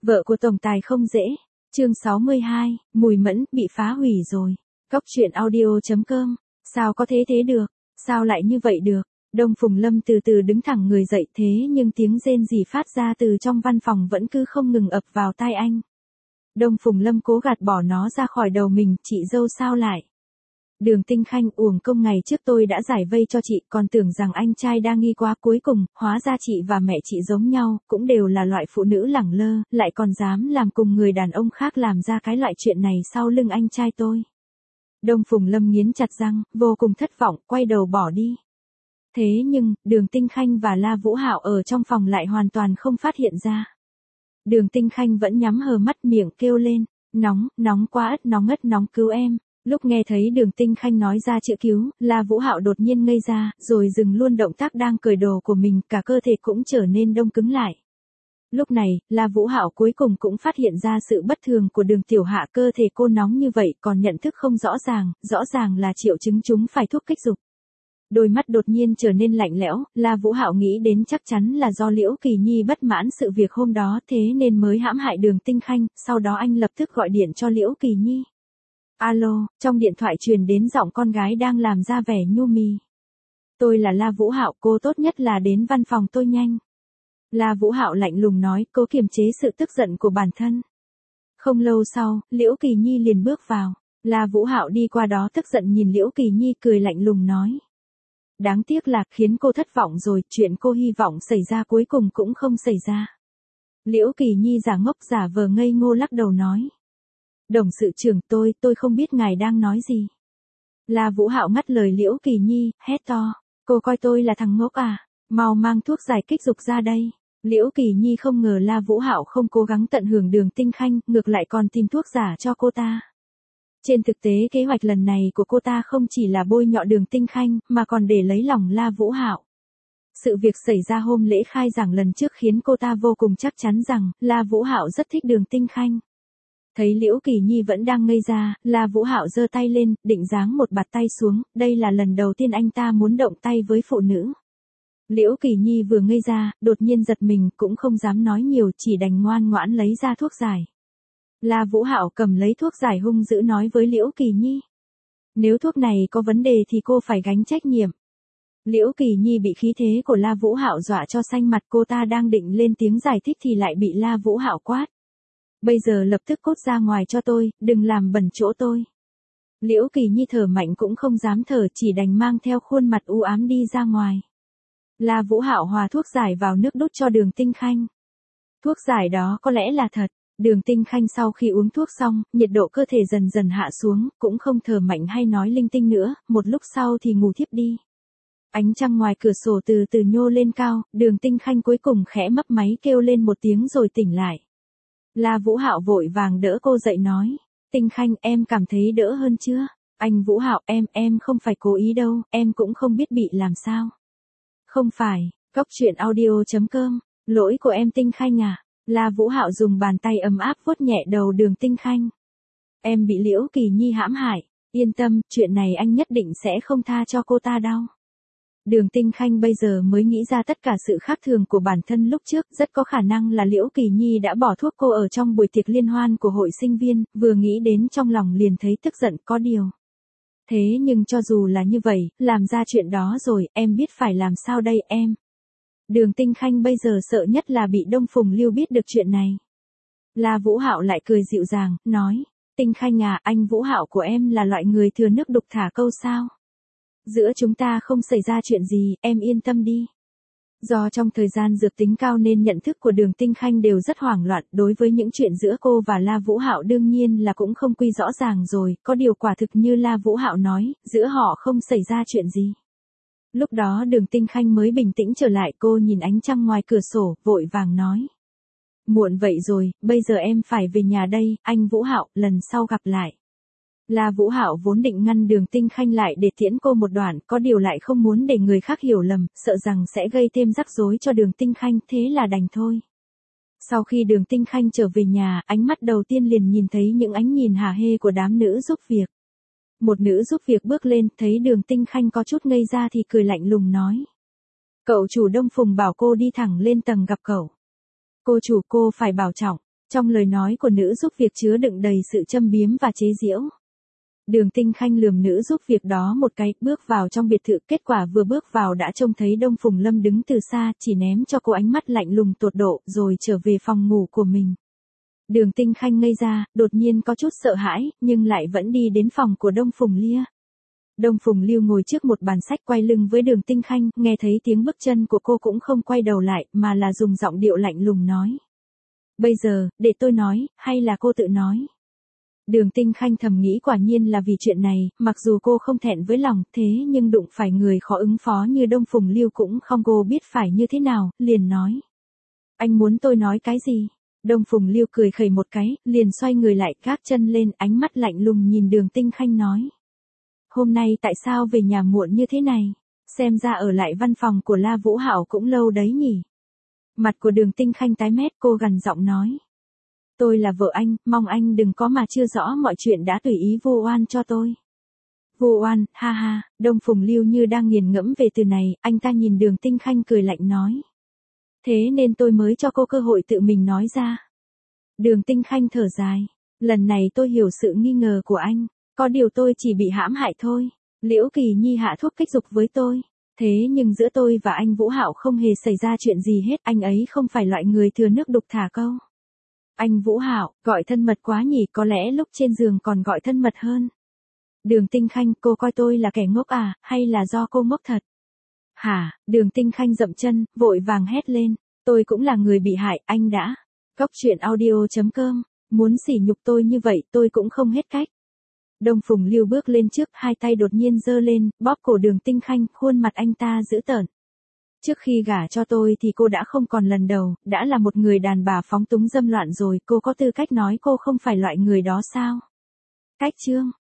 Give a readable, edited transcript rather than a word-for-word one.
Vợ của tổng tài không dễ. Chương 62, Mùi Mẫn bị phá hủy rồi. Cóc truyện audio.com. Sao có thế được? Sao lại như vậy được? Đông Phùng Lâm từ từ đứng thẳng người dậy, thế nhưng tiếng rên rỉ phát ra từ trong văn phòng vẫn cứ không ngừng ập vào tai anh. Đông Phùng Lâm cố gạt bỏ nó ra khỏi đầu mình. Chị dâu sao lại? Đường Tinh Khanh, uổng công ngày trước tôi đã giải vây cho chị, còn tưởng rằng anh trai đa nghi quá, cuối cùng, hóa ra chị và mẹ chị giống nhau, cũng đều là loại phụ nữ lẳng lơ, lại còn dám làm cùng người đàn ông khác làm ra cái loại chuyện này sau lưng anh trai tôi. Đông Phùng Lâm nghiến chặt răng, vô cùng thất vọng, quay đầu bỏ đi. Thế nhưng, Đường Tinh Khanh và La Vũ Hạo ở trong phòng lại hoàn toàn không phát hiện ra. Đường Tinh Khanh vẫn nhắm hờ mắt, miệng kêu lên, nóng quá ất, nóng cứu em. Lúc nghe thấy Đường Tinh Khanh nói ra chữ cứu, La Vũ Hạo đột nhiên ngây ra, rồi dừng luôn động tác đang cởi đồ của mình, cả cơ thể cũng trở nên đông cứng lại. Lúc này, La Vũ Hạo cuối cùng cũng phát hiện ra sự bất thường của Đường Tiểu Hạ, cơ thể cô nóng như vậy còn nhận thức không rõ ràng là triệu chứng chúng phải thuốc kích dục. Đôi mắt đột nhiên trở nên lạnh lẽo, La Vũ Hạo nghĩ đến chắc chắn là do Liễu Kỳ Nhi bất mãn sự việc hôm đó, thế nên mới hãm hại Đường Tinh Khanh, sau đó anh lập tức gọi điện cho Liễu Kỳ Nhi. Alo, trong điện thoại truyền đến giọng con gái đang làm ra vẻ nhu mì. Tôi là La Vũ Hạo, cô tốt nhất là đến văn phòng tôi nhanh. La Vũ Hạo lạnh lùng nói, cố kiềm chế sự tức giận của bản thân. Không lâu sau, Liễu Kỳ Nhi liền bước vào. La Vũ Hạo đi qua đó tức giận nhìn Liễu Kỳ Nhi, cười lạnh lùng nói. Đáng tiếc là khiến cô thất vọng rồi, chuyện cô hy vọng xảy ra cuối cùng cũng không xảy ra. Liễu Kỳ Nhi giả ngốc giả vờ ngây ngô lắc đầu nói. Đồng sự trưởng, tôi không biết ngài đang nói gì. La Vũ Hạo ngắt lời Liễu Kỳ Nhi, hét to. Cô coi tôi là thằng ngốc à? Mau mang thuốc giải kích dục ra đây. Liễu Kỳ Nhi không ngờ La Vũ Hạo không cố gắng tận hưởng Đường Tinh Khanh, ngược lại còn tìm thuốc giả cho cô ta. Trên thực tế kế hoạch lần này của cô ta không chỉ là bôi nhọ Đường Tinh Khanh, mà còn để lấy lòng La Vũ Hạo. Sự việc xảy ra hôm lễ khai giảng lần trước khiến cô ta vô cùng chắc chắn rằng, La Vũ Hạo rất thích Đường Tinh Khanh. Thấy Liễu Kỳ Nhi vẫn đang ngây ra, La Vũ Hạo giơ tay lên, định giáng một bạt tay xuống, đây là lần đầu tiên anh ta muốn động tay với phụ nữ. Liễu Kỳ Nhi vừa ngây ra, đột nhiên giật mình, cũng không dám nói nhiều, chỉ đành ngoan ngoãn lấy ra thuốc giải. La Vũ Hạo cầm lấy thuốc giải hung dữ nói với Liễu Kỳ Nhi. Nếu thuốc này có vấn đề thì cô phải gánh trách nhiệm. Liễu Kỳ Nhi bị khí thế của La Vũ Hạo dọa cho xanh mặt, cô ta đang định lên tiếng giải thích thì lại bị La Vũ Hạo quát. Bây giờ lập tức cút ra ngoài cho tôi, đừng làm bẩn chỗ tôi. Liễu Kỳ Nhi thở mạnh cũng không dám thở, chỉ đành mang theo khuôn mặt u ám đi ra ngoài. La Vũ Hạo hòa thuốc giải vào nước đút cho Đường Tinh Khanh. Thuốc giải đó có lẽ là thật. Đường Tinh Khanh sau khi uống thuốc xong, nhiệt độ cơ thể dần dần hạ xuống, cũng không thở mạnh hay nói linh tinh nữa, một lúc sau thì ngủ thiếp đi. Ánh trăng ngoài cửa sổ từ từ nhô lên cao, Đường Tinh Khanh cuối cùng khẽ mấp máy kêu lên một tiếng rồi tỉnh lại. La Vũ Hạo vội vàng đỡ cô dậy nói, Tinh Khanh, em cảm thấy đỡ hơn chưa? Anh Vũ Hạo, em không phải cố ý đâu, em cũng không biết bị làm sao. Không phải, cóc truyện audio.com, lỗi của em Tinh Khanh à? La Vũ Hạo dùng bàn tay ấm áp vuốt nhẹ đầu Đường Tinh Khanh. Em bị Liễu Kỳ Nhi hãm hại, yên tâm, chuyện này anh nhất định sẽ không tha cho cô ta đâu. Đường Tinh Khanh bây giờ mới nghĩ ra tất cả sự khác thường của bản thân lúc trước, rất có khả năng là Liễu Kỳ Nhi đã bỏ thuốc cô ở trong buổi tiệc liên hoan của hội sinh viên, vừa nghĩ đến trong lòng liền thấy tức giận, có điều. Thế nhưng cho dù là như vậy, làm ra chuyện đó rồi, em biết phải làm sao đây em. Đường Tinh Khanh bây giờ sợ nhất là bị Đông Phùng Lưu biết được chuyện này. La Vũ Hạo lại cười dịu dàng, nói, Tinh Khanh à, anh Vũ Hạo của em là loại người thừa nước đục thả câu sao. Giữa chúng ta không xảy ra chuyện gì, em yên tâm đi. Do trong thời gian dược tính cao nên nhận thức của Đường Tinh Khanh đều rất hoảng loạn, đối với những chuyện giữa cô và La Vũ Hạo đương nhiên là cũng không quy rõ ràng rồi, có điều quả thực như La Vũ Hạo nói, giữa họ không xảy ra chuyện gì. Lúc đó Đường Tinh Khanh mới bình tĩnh trở lại, cô nhìn ánh trăng ngoài cửa sổ, vội vàng nói. Muộn vậy rồi, bây giờ em phải về nhà đây, anh Vũ Hạo, lần sau gặp lại. La Vũ Hạo vốn định ngăn Đường Tinh Khanh lại để tiễn cô một đoạn, có điều lại không muốn để người khác hiểu lầm, sợ rằng sẽ gây thêm rắc rối cho Đường Tinh Khanh, thế là đành thôi. Sau khi Đường Tinh Khanh trở về nhà, ánh mắt đầu tiên liền nhìn thấy những ánh nhìn hả hê của đám nữ giúp việc. Một nữ giúp việc bước lên, thấy Đường Tinh Khanh có chút ngây ra thì cười lạnh lùng nói. Cậu chủ Đông Phùng bảo cô đi thẳng lên tầng gặp cậu. Cô chủ, cô phải bảo trọng. Trong lời nói của nữ giúp việc chứa đựng đầy sự châm biếm và chế giễu. Đường Tinh Khanh lườm nữ giúp việc đó một cái, bước vào trong biệt thự, kết quả vừa bước vào đã trông thấy Đông Phùng Lâm đứng từ xa, chỉ ném cho cô ánh mắt lạnh lùng tột độ, rồi trở về phòng ngủ của mình. Đường Tinh Khanh ngây ra, đột nhiên có chút sợ hãi, nhưng lại vẫn đi đến phòng của Đông Phùng Lia. Đông Phùng Lưu ngồi trước một bàn sách quay lưng với Đường Tinh Khanh, nghe thấy tiếng bước chân của cô cũng không quay đầu lại, mà là dùng giọng điệu lạnh lùng nói. Bây giờ, để tôi nói, hay là cô tự nói? Đường Tinh Khanh thầm nghĩ quả nhiên là vì chuyện này, mặc dù cô không thẹn với lòng, thế nhưng đụng phải người khó ứng phó như Đông Phùng Lưu cũng không cô biết phải như thế nào, liền nói. Anh muốn tôi nói cái gì? Đông Phùng Lưu cười khẩy một cái, liền xoay người lại, gác chân lên, ánh mắt lạnh lùng nhìn Đường Tinh Khanh nói. Hôm nay tại sao về nhà muộn như thế này? Xem ra ở lại văn phòng của La Vũ Hạo cũng lâu đấy nhỉ? Mặt của Đường Tinh Khanh tái mét, cô gằn giọng nói. Tôi là vợ anh, mong anh đừng có mà chưa rõ mọi chuyện đã tùy ý vu oan cho tôi. Vu oan, ha ha, Đông Phùng Lưu như đang nghiền ngẫm về từ này, anh ta nhìn Đường Tinh Khanh cười lạnh nói. Thế nên tôi mới cho cô cơ hội tự mình nói ra. Đường Tinh Khanh thở dài. Lần này tôi hiểu sự nghi ngờ của anh. Có điều tôi chỉ bị hãm hại thôi. Liễu Kỳ Nhi hạ thuốc kích dục với tôi. Thế nhưng giữa tôi và anh Vũ Hạo không hề xảy ra chuyện gì hết. Anh ấy không phải loại người thừa nước đục thả câu. Anh Vũ Hạo, gọi thân mật quá nhỉ, có lẽ lúc trên giường còn gọi thân mật hơn. Đường Tinh Khanh, cô coi tôi là kẻ ngốc à, hay là do cô ngốc thật? Hả? Đường Tinh Khanh dậm chân, vội vàng hét lên. Tôi cũng là người bị hại, anh đã. Cóc truyện audio.com. Muốn sỉ nhục tôi như vậy tôi cũng không hết cách. Đông Phùng Lưu bước lên trước, hai tay đột nhiên giơ lên, bóp cổ Đường Tinh Khanh, khuôn mặt anh ta dữ tợn. Trước khi gả cho tôi thì cô đã không còn lần đầu, đã là một người đàn bà phóng túng dâm loạn rồi, cô có tư cách nói cô không phải loại người đó sao? Cách chương